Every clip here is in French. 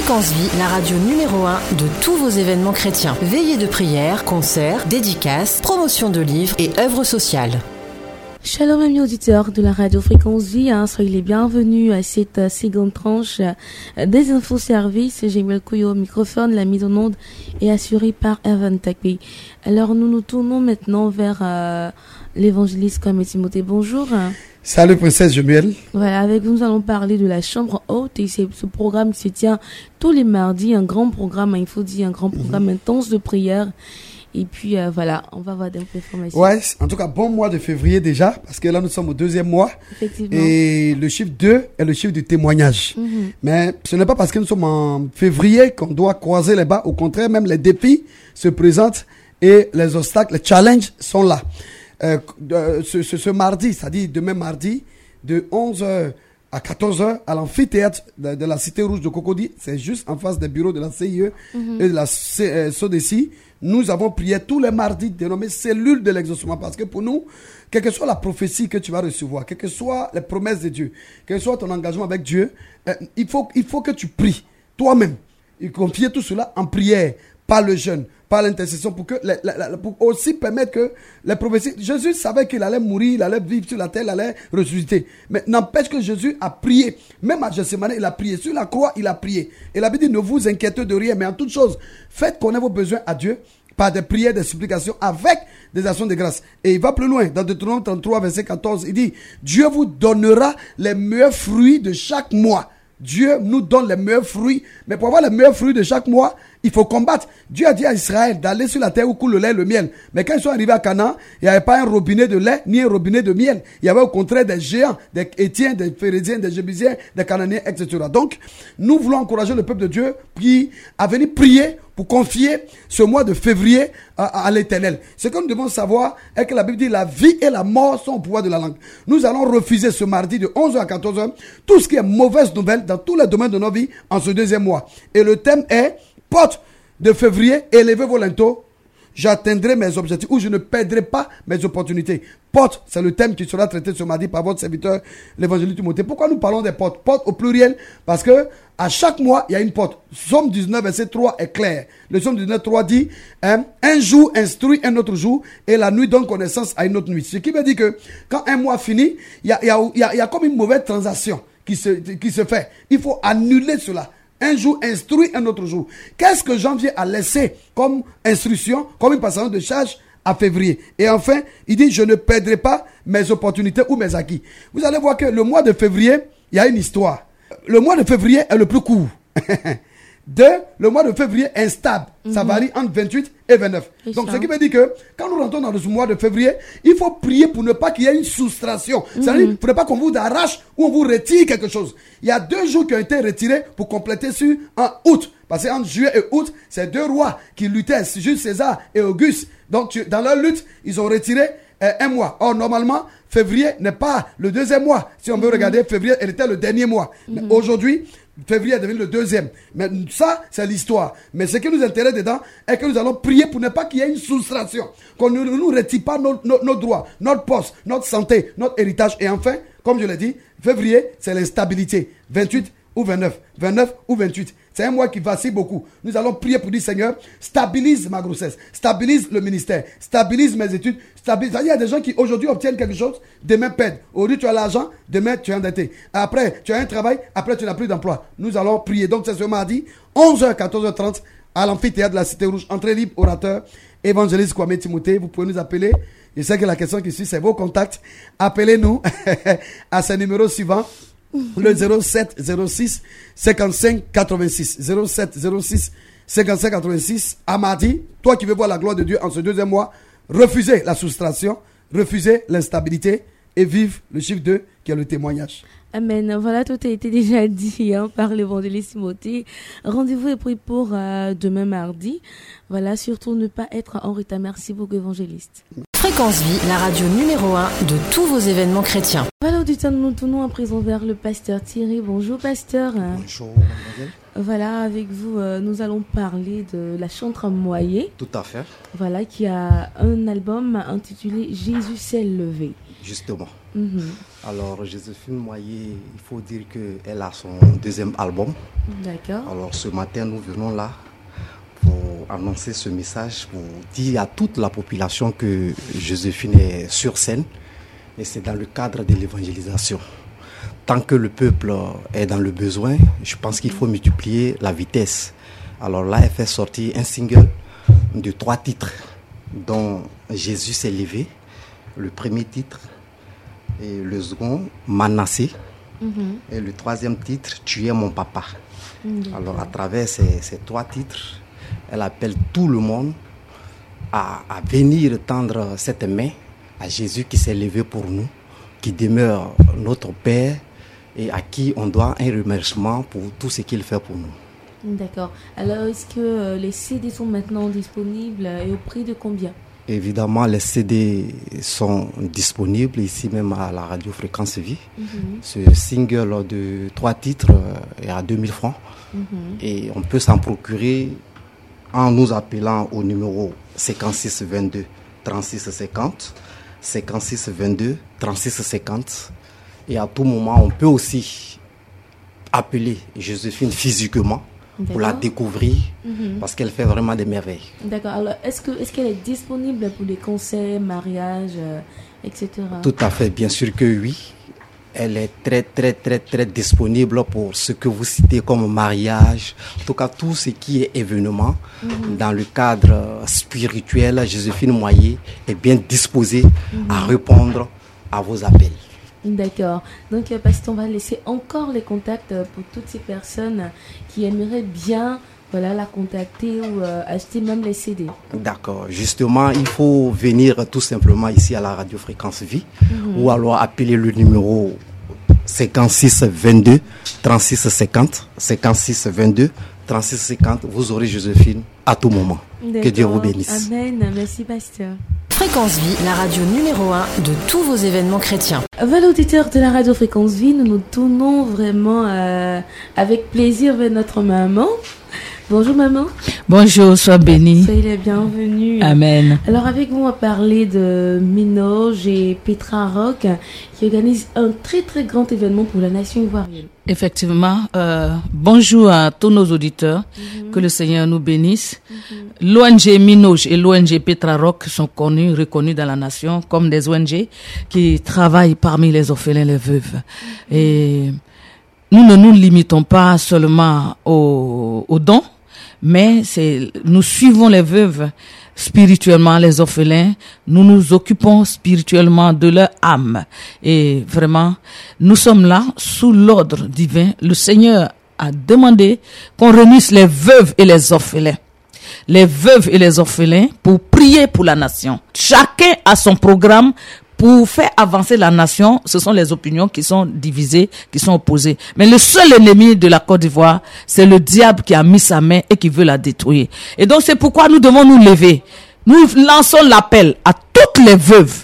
Fréquence Vie, la radio numéro 1 de tous vos événements chrétiens. Veillées de prière, concerts, dédicaces, promotion de livres et œuvres sociales. Shalom amis auditeurs de la radio Fréquence Vie, soyez les bienvenus à cette seconde tranche des infoservices. J'ai Kouyo au microphone, la mise en onde est assurée par Evan Takbi. Alors nous nous tournons maintenant vers l'évangéliste Kwame Timothée. Bonjour. Salut princesse Jemuel. Voilà, avec vous nous allons parler de la chambre haute et c'est ce programme qui se tient tous les mardis, un grand programme, il faut dire un grand programme intense de prière. Et puis voilà, on va avoir des informations. Ouais, en tout cas, bon mois de février déjà, parce que là nous sommes au deuxième mois. Effectivement. Et le chiffre 2 est le chiffre du témoignage. Mais ce n'est pas parce que nous sommes en février qu'on doit croiser les bras. Au contraire, même les défis se présentent et les obstacles, les challenges sont là. Ce mardi, c'est-à-dire demain mardi, de 11h à 14h à l'amphithéâtre de la Cité Rouge de Cocody, c'est juste en face des bureaux de la CIE et de la SODECI. Nous avons prié tous les mardis dénommés cellules de l'exaucement parce que pour nous, quelle que soit la prophétie que tu vas recevoir, quelles que soient les promesses de Dieu, quel que soit ton engagement avec Dieu, il faut que tu pries toi-même. Et confier tout cela en prière, par le jeûne, par l'intercession, pour aussi permettre que les prophéties... Jésus savait qu'il allait mourir, il allait vivre sur la terre, il allait ressusciter. Mais n'empêche que Jésus a prié. Même à Gethsémani, il a prié. Sur la croix, il a prié. Et la Bible dit, ne vous inquiétez de rien, mais en toute chose, faites connaître vos besoins à Dieu par des prières, des supplications, avec des actions de grâce. Et il va plus loin. Dans Deutéronome 33, verset 14, il dit, Dieu vous donnera les meilleurs fruits de chaque mois. Dieu nous donne les meilleurs fruits. Mais pour avoir les meilleurs fruits de chaque mois, il faut combattre. Dieu a dit à Israël d'aller sur la terre où coule le lait et le miel. Mais quand ils sont arrivés à Canaan, il n'y avait pas un robinet de lait ni un robinet de miel. Il y avait au contraire des géants, des Hétiens, des Phéréziens, des Jébusiens, des Cananéens, etc. Donc, nous voulons encourager le peuple de Dieu à venir prier pour confier ce mois de février à l'Éternel. Ce que nous devons savoir est que la Bible dit la vie et la mort sont au pouvoir de la langue. Nous allons refuser ce mardi de 11h à 14h tout ce qui est mauvaise nouvelle dans tous les domaines de nos vies en ce deuxième mois. Et le thème est porte de février, élevez vos linteaux, j'atteindrai mes objectifs ou je ne perdrai pas mes opportunités. Porte, c'est le thème qui sera traité ce mardi par votre serviteur, l'évangéliste Timothée. Pourquoi nous parlons des portes? Porte au pluriel, parce que à chaque mois, il y a une porte. Somme 19, verset 3 est clair. Le Somme 19, 3 dit, un jour instruit un autre jour et la nuit donne connaissance à une autre nuit. Ce qui veut dire que quand un mois finit, il y a comme une mauvaise transaction qui se fait. Il faut annuler cela. Un jour instruit un autre jour. Qu'est-ce que janvier a laissé comme instruction, comme une passation de charge à février? Et enfin, il dit, je ne perdrai pas mes opportunités ou mes acquis. Vous allez voir que le mois de février, il y a une histoire. Le mois de février est le plus court. Le mois de février est instable. Ça varie entre 28 et 29. Donc, ce qui veut dire que quand nous rentrons dans le mois de février, il faut prier pour ne pas qu'il y ait une soustraction. C'est-à-dire, il ne faudrait pas qu'on vous arrache ou on vous retire quelque chose. Il y a 2 jours qui ont été retirés pour compléter sur un août. Parce qu'entre juillet et août, c'est 2 rois qui luttaient, Jules César et Auguste. Donc, dans leur lutte, ils ont retiré un mois. Or, normalement, février n'est pas le deuxième mois. Si on veut regarder, février, elle était le dernier mois. Mais aujourd'hui, février est devenu le deuxième. Mais ça, c'est l'histoire. Mais ce qui nous intéresse dedans est que nous allons prier pour ne pas qu'il y ait une soustraction. Qu'on ne nous retire pas nos droits, notre poste, notre santé, notre héritage. Et enfin, comme je l'ai dit, février, c'est l'instabilité. 28 ou 29. 29 ou 28. C'est un mois qui vacille beaucoup. Nous allons prier pour dire, Seigneur, stabilise ma grossesse, stabilise le ministère, stabilise mes études, stabilise. Il y a des gens qui aujourd'hui obtiennent quelque chose, demain perdent. Aujourd'hui, tu as l'argent, demain, tu es endetté. Après, tu as un travail, après, tu n'as plus d'emploi. Nous allons prier. Donc, c'est ce mardi, 11h, 14h30, à l'amphithéâtre de la Cité Rouge. Entrée libre, orateur, évangéliste Kwame Timothée. Vous pouvez nous appeler. Je sais que la question qui suit, c'est vos contacts. Appelez-nous à ce numéro suivant. Le 07 06 55 86 07 06 55 86 à mardi. Toi qui veux voir la gloire de Dieu en ce deuxième mois, refusez la soustraction, refusez l'instabilité et vive le chiffre 2 qui est le témoignage. Amen. Voilà, tout a été déjà dit par l'évangéliste Timothée. Rendez-vous est pris pour demain mardi. Voilà, surtout ne pas être en retard. Merci beaucoup, évangéliste. Fréquence Vie, la radio numéro 1 de tous vos événements chrétiens. Voilà, auditeurs, nous tournons à présent vers le pasteur Thierry. Bonjour, pasteur. Bonjour, mademoiselle. Voilà, avec vous, nous allons parler de la chantre Moyer. Tout à fait. Voilà, qui a un album intitulé Jésus s'est levé. justement. Alors, Joséphine Moyer, il faut dire qu'elle a son deuxième album. D'accord. Alors, ce matin, nous venons là pour annoncer ce message, pour dire à toute la population que Joséphine est sur scène. Et c'est dans le cadre de l'évangélisation. Tant que le peuple est dans le besoin, je pense qu'il faut multiplier la vitesse. Alors là, elle fait sortir un single de 3 titres, dont Jésus s'est levé, le premier titre, et le second, Manassé, et le troisième titre, Tu es mon papa. Alors à travers ces 3 titres, elle appelle tout le monde à venir tendre cette main à Jésus qui s'est levé pour nous, qui demeure notre Père et à qui on doit un remerciement pour tout ce qu'il fait pour nous. D'accord. Alors, est-ce que les CD sont maintenant disponibles et au prix de combien? Évidemment, les CD sont disponibles ici même à la radio Fréquence Vie. Ce single de 3 titres est à 2000 francs. Et on peut s'en procurer en nous appelant au numéro 56 22 36 50, 56 22 36 50. Et à tout moment, on peut aussi appeler Joséphine physiquement pour la découvrir parce qu'elle fait vraiment des merveilles. D'accord. Alors, est-ce qu'elle est disponible pour des concerts, mariages, etc. Tout à fait, bien sûr que oui. Elle est très disponible pour ce que vous citez comme mariage. En tout cas, tout ce qui est événement dans le cadre spirituel, Joséphine Moyer est bien disposée à répondre à vos appels. D'accord. Donc, parce qu'on va laisser encore les contacts pour toutes ces personnes qui aimeraient bien la contacter ou acheter même les CD. D'accord. Justement, il faut venir tout simplement ici à la radio Fréquence Vie ou alors appeler le numéro 56 22 36 50, 56 22 36 50. Vous aurez Joséphine à tout moment. D'accord. Que Dieu vous bénisse. Amen. Merci, pasteur. Fréquence Vie, la radio numéro 1 de tous vos événements chrétiens. Voilà, auditeurs de la radio Fréquence Vie, nous nous tournons vraiment avec plaisir vers notre maman. Bonjour maman. Bonjour, sois bénie. Soyez les bienvenus. Amen. Alors avec vous, on va parler de Minoj et Petra Rock qui organisent un très grand événement pour la nation ivoirienne. Effectivement, bonjour à tous nos auditeurs, que le Seigneur nous bénisse. L'ONG Minoj et l'ONG Petra Rock sont reconnus dans la nation comme des ONG qui travaillent parmi les orphelins, les veuves. Et nous ne nous limitons pas seulement aux dons, mais nous suivons les veuves spirituellement, les orphelins, nous nous occupons spirituellement de leur âme. Et vraiment, nous sommes là sous l'ordre divin. Le Seigneur a demandé qu'on réunisse les veuves et les orphelins. Les veuves et les orphelins pour prier pour la nation. Chacun a son programme. Pour faire avancer la nation, ce sont les opinions qui sont divisées, qui sont opposées. Mais le seul ennemi de la Côte d'Ivoire, c'est le diable qui a mis sa main et qui veut la détruire. Et donc c'est pourquoi nous devons nous lever. Nous lançons l'appel à toutes les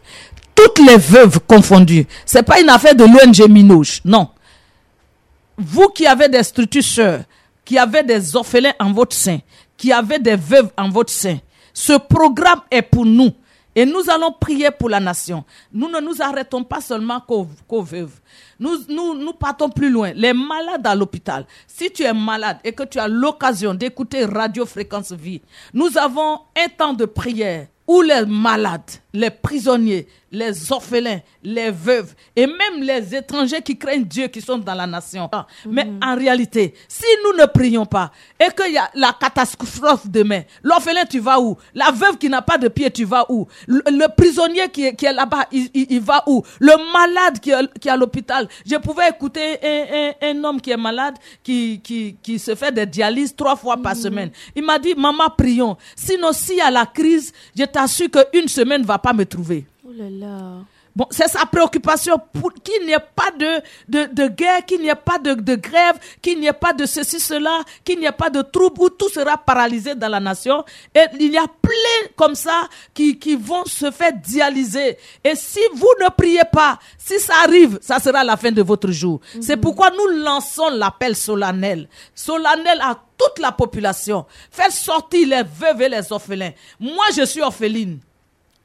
veuves confondues. C'est pas une affaire de l'ONG Minoj, non. Vous qui avez des structures sœurs, qui avez des orphelins en votre sein, qui avez des veuves en votre sein, ce programme est pour nous. Et nous allons prier pour la nation. Nous ne nous arrêtons pas seulement qu'aux veuves. Nous partons plus loin. Les malades à l'hôpital. Si tu es malade et que tu as l'occasion d'écouter Radio Fréquence Vie, nous avons un temps de prière où les malades, les prisonniers, les orphelins, les veuves et même les étrangers qui craignent Dieu qui sont dans la nation. Mais en réalité, si nous ne prions pas et qu'il y a la catastrophe demain, l'orphelin tu vas où? La veuve qui n'a pas de pied tu vas où? Le prisonnier qui est là-bas il va où? Le malade qui est à l'hôpital. Je pouvais écouter un homme qui est malade qui se fait des dialyses 3 fois par semaine. Il m'a dit, maman, prions. Sinon, s'il y a la crise, je t'assure qu'une semaine ne va pas me trouver. Oh là là. Bon, c'est sa préoccupation pour qu'il n'y ait pas de guerre, qu'il n'y ait pas de grève, qu'il n'y ait pas de ceci, cela, qu'il n'y ait pas de trouble où tout sera paralysé dans la nation. Et il y a plein comme ça qui vont se faire dialyser. Et si vous ne priez pas, si ça arrive, ça sera la fin de votre jour. C'est pourquoi nous lançons l'appel solennel à toute la population. Faire sortir les veuves et les orphelins. Moi, je suis orpheline.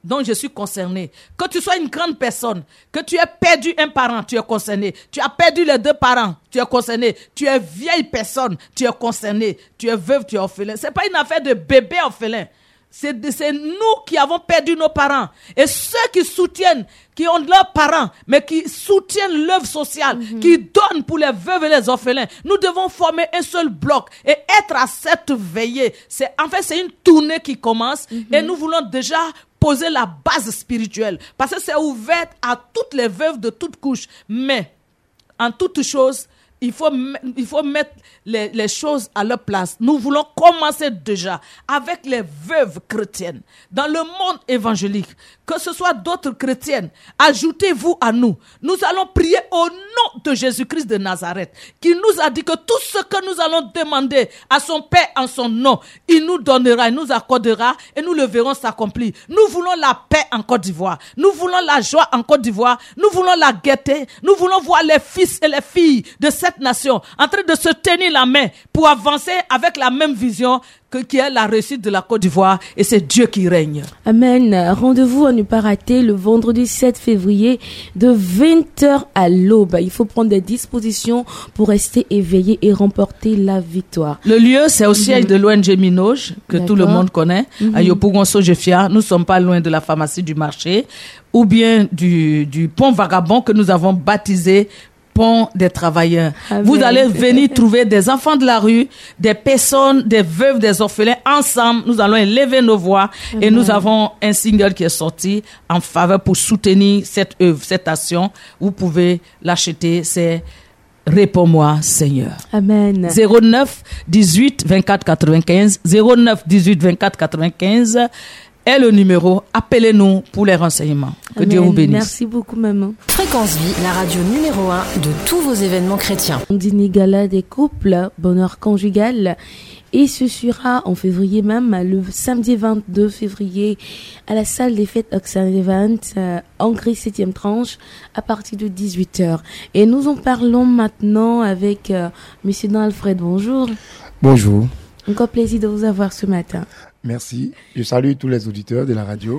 dont je suis concerné. Que tu sois une grande personne, que tu aies perdu un parent, tu es concerné. Tu as perdu les 2 parents, tu es concerné. Tu es vieille personne, tu es concerné. Tu es veuve, tu es orphelin. C'est pas une affaire de bébé orphelin. C'est nous qui avons perdu nos parents. Et ceux qui soutiennent, qui ont leurs parents, mais qui soutiennent l'œuvre sociale, qui donnent pour les veuves et les orphelins, nous devons former un seul bloc et être à cette veillée. C'est une tournée qui commence et nous voulons déjà poser la base spirituelle. Parce que c'est ouvert à toutes les veuves de toutes couches. Mais, en toute chose, il faut mettre les choses à leur place. Nous voulons commencer déjà avec les veuves chrétiennes. Dans le monde évangélique, que ce soit d'autres chrétiennes, ajoutez-vous à nous. Nous allons prier au nom de Jésus-Christ de Nazareth, qui nous a dit que tout ce que nous allons demander à son Père en son nom, il nous donnera, il nous accordera et nous le verrons s'accomplir. Nous voulons la paix en Côte d'Ivoire. Nous voulons la joie en Côte d'Ivoire. Nous voulons la gaieté. Nous voulons voir les fils et les filles de cette nation en train de se tenir la main pour avancer avec la même vision qui est la réussite de la Côte d'Ivoire, et c'est Dieu qui règne. Amen. Rendez-vous à ne pas rater le vendredi 7 février de 20h à l'aube. Il faut prendre des dispositions pour rester éveillé et remporter la victoire. Le lieu, c'est au siège de l'ONG Minoj, que tout le monde connaît, à Yopougon-Sojefia. Nous ne sommes pas loin de la pharmacie du marché, ou bien du pont Vagabond que nous avons baptisé Pont des travailleurs. Amen. Vous allez venir trouver des enfants de la rue, des personnes, des veuves, des orphelins. Ensemble, nous allons élever nos voix. Amen. Et nous avons un single qui est sorti en faveur pour soutenir cette œuvre, cette action. Vous pouvez l'acheter, c'est Réponds-moi, Seigneur. Amen. 09 18 24 95 09 18 24 95 est le numéro. Appelez-nous pour les renseignements. Que Amen. Dieu vous bénisse. Merci beaucoup, maman. Fréquence Vie, la radio numéro 1 de tous vos événements chrétiens. Dîner gala des couples, bonheur conjugal. Et ce sera en février même, le samedi 22 février, à la salle des fêtes Oxan Event, Hongrie 7e tranche, à partir de 18h. Et nous en parlons maintenant avec Monsieur Dan Alfred. Bonjour. Bonjour. Encore plaisir de vous avoir ce matin. Merci. Je salue tous les auditeurs de la radio.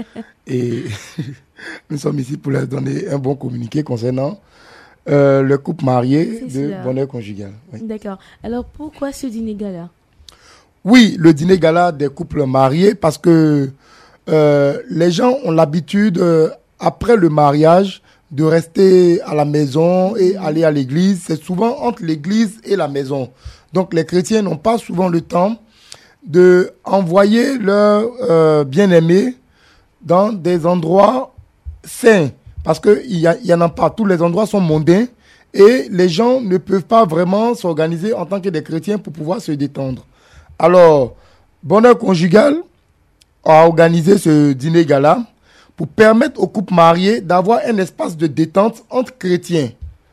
Et nous sommes ici pour leur donner un bon communiqué concernant le couple marié de bonheur conjugal. Oui. D'accord. Alors, pourquoi ce dîner gala? Oui, le dîner gala des couples mariés, parce que les gens ont l'habitude, après le mariage, de rester à la maison et aller à l'église. C'est souvent entre l'église et la maison. Donc, les chrétiens n'ont pas souvent le temps de envoyer leurs bien-aimés dans des endroits saints, parce qu'il y en a pas. Tous les endroits sont mondains et les gens ne peuvent pas vraiment s'organiser en tant que des chrétiens pour pouvoir se détendre. Alors, Bonheur Conjugal a organisé ce dîner gala pour permettre aux couples mariés d'avoir un espace de détente entre chrétiens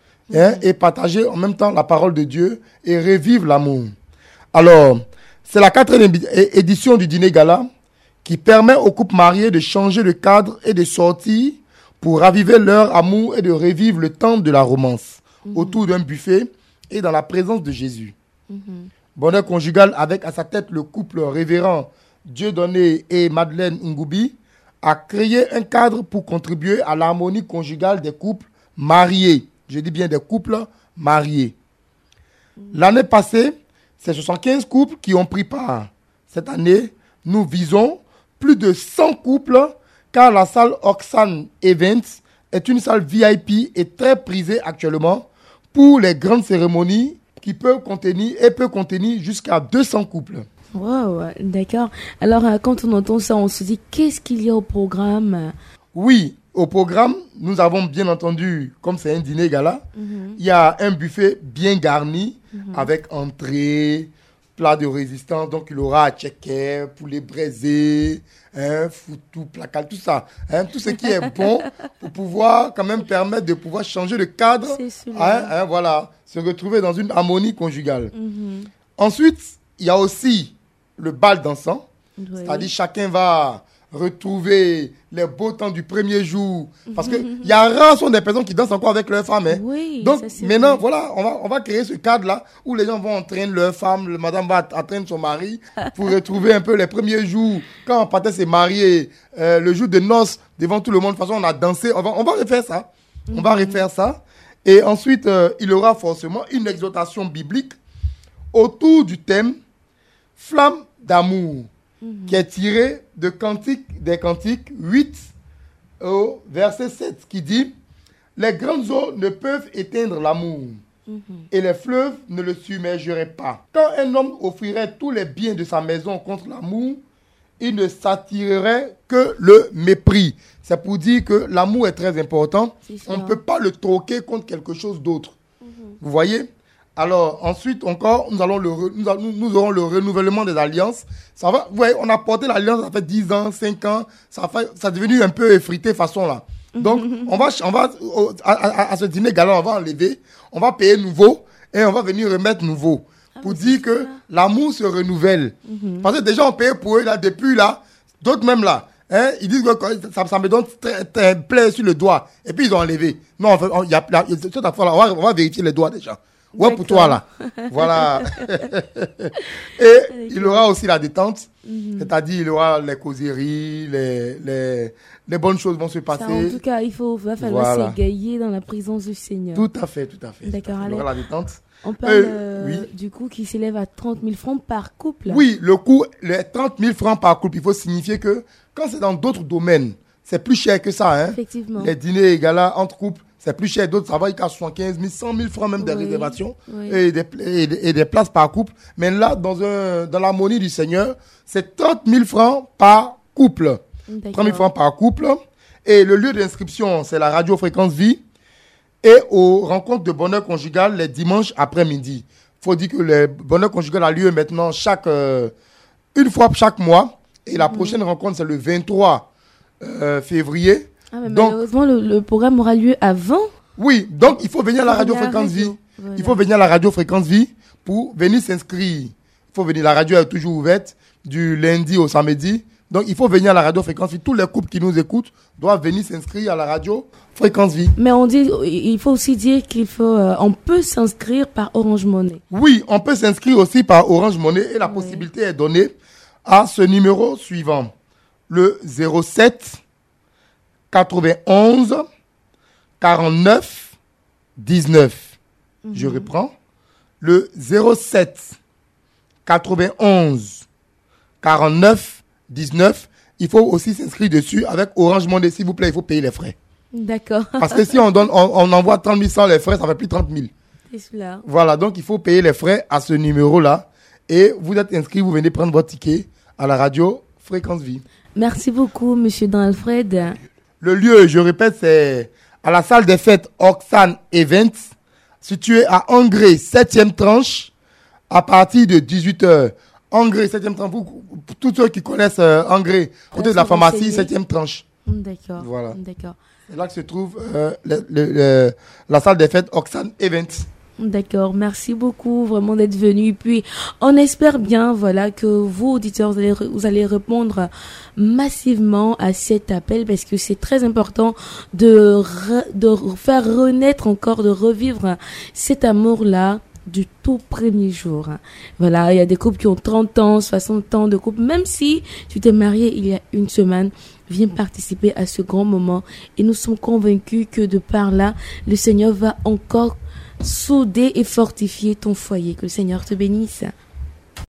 et partager en même temps la parole de Dieu et revivre l'amour. Alors, c'est la 4e édition du dîner gala qui permet aux couples mariés de changer de cadre et de sortir pour raviver leur amour et de revivre le temps de la romance autour d'un buffet et dans la présence de Jésus. Bonheur Conjugal, avec à sa tête le couple révérend Dieudonné et Madeleine Ngoubi, a créé un cadre pour contribuer à l'harmonie conjugale des couples mariés. Je dis bien des couples mariés. L'année passée, c'est 75 couples qui ont pris part. Cette année, nous visons plus de 100 couples, car la salle Oxan Events est une salle VIP et très prisée actuellement pour les grandes cérémonies qui peut contenir jusqu'à 200 couples. Wow, d'accord. Alors, quand on entend ça, on se dit, qu'est-ce qu'il y a au programme? Oui, au programme, nous avons bien entendu, comme c'est un dîner gala, il y a un buffet bien garni avec entrée, plat de résistance. Donc, il aura tchéké, poulet braisé, foutou, placal, tout ça. Tout ce qui est bon pour pouvoir quand même permettre de pouvoir changer de cadre. Voilà, se retrouver dans une harmonie conjugale. Ensuite, il y a aussi le bal dansant. Oui. C'est-à-dire chacun va retrouver les beaux temps du premier jour. Parce que il y a rares sont des personnes qui dansent encore avec leurs femmes. Hein. Oui, donc ça, maintenant, vrai. voilà, on va créer ce cadre-là où les gens vont entraîner leur femme, le madame va entraîner son mari pour retrouver un peu les premiers jours. Quand on partait se marier, le jour de noces, devant tout le monde, de toute façon, on a dansé. On va refaire ça. On va refaire ça. Et ensuite, il y aura forcément une exhortation biblique autour du thème Flamme d'amour, qui est tiré de des Cantiques 8 au verset 7, qui dit « Les grandes eaux ne peuvent éteindre l'amour, et les fleuves ne le submergeraient pas. Quand un homme offrirait tous les biens de sa maison contre l'amour, il ne s'attirerait que le mépris. » C'est pour dire que l'amour est très important. On ne peut pas le troquer contre quelque chose d'autre. Vous voyez? Alors, ensuite encore, nous aurons le renouvellement des alliances. Ça va, vous voyez, on a porté l'alliance, ça fait 10 ans, 5 ans. Ça est devenu un peu effrité façon là. Donc, on va à ce dîner galant, on va enlever, on va payer nouveau et on va venir remettre nouveau. Pour dire que l'amour se renouvelle. Parce que déjà, on paye pour eux là, depuis là, d'autres même là. Hein, ils disent que ça me donne très plein sur le doigt. Et puis ils ont enlevé. Non, on va vérifier les doigts déjà. Ouais, pour toi là. Voilà. Et il y aura aussi la détente. C'est-à-dire, il y aura les causeries, les bonnes choses vont se passer. Ça, en tout cas, va falloir s'égayer dans la présence du Seigneur. Tout à fait. D'accord, il y aura la détente. On parle du coût qui s'élève à 30 000 francs par couple. Oui, le coût, les 30 000 francs par couple, il faut signifier que quand c'est dans d'autres domaines, c'est plus cher que ça. Hein? Effectivement. Les dîners et galas entre couples, c'est plus cher. D'autres, ça va jusqu'à 75 000, 100 000 francs même des réservations et des places par couple. Mais là, dans l'harmonie du Seigneur, c'est 30 000 francs par couple. 30 000 francs par couple. Et le lieu d'inscription, c'est la radio Fréquence Vie. Et aux rencontres de bonheur conjugal les dimanches après-midi. Il faut dire que le bonheur conjugal a lieu maintenant une fois chaque mois. Et la prochaine rencontre, c'est le 23 février. Donc, malheureusement, le programme aura lieu avant. Oui, donc il faut venir à la radio Fréquence Vie. Voilà. Il faut venir à la radio Fréquence Vie pour venir s'inscrire. Il faut venir. La radio est toujours ouverte du lundi au samedi. Donc, il faut venir à la radio Fréquence Vie. Tous les couples qui nous écoutent doivent venir s'inscrire à la radio Fréquence Vie. Mais il faut aussi dire on peut s'inscrire par Orange Money. Oui, on peut s'inscrire aussi par Orange Money et la possibilité est donnée à ce numéro suivant. Le 07 91 49 19. Je reprends. Le 07 91 49 19, il faut aussi s'inscrire dessus avec Orange Money, s'il vous plaît, il faut payer les frais. D'accord. Parce que si on envoie 30 000 sans les frais, ça fait plus 30 000. C'est cela. Voilà, donc il faut payer les frais à ce numéro-là. Et vous êtes inscrit, vous venez prendre votre ticket à la radio Fréquence Vie. Merci beaucoup, monsieur Dan Alfred. Le lieu, je répète, c'est à la salle des fêtes Oxane Events, située à Angré, 7e tranche, à partir de 18h. Angré, 7e tranche. Tous ceux qui connaissent Angré, côté de la pharmacie, 7e tranche. D'accord. Voilà. D'accord. C'est là que se trouve la salle des fêtes Oxane Events. D'accord, merci beaucoup vraiment d'être venu. Puis on espère bien que vous auditeurs vous allez répondre massivement à cet appel parce que c'est très important de faire renaître encore, de revivre cet amour-là du tout premier jour. Voilà, il y a des couples qui ont 30 ans, 60 ans de couple. Même si tu t'es marié il y a une semaine, viens participer à ce grand moment. Et nous sommes convaincus que de par là, le Seigneur va encore souder et fortifier ton foyer. Que le Seigneur te bénisse.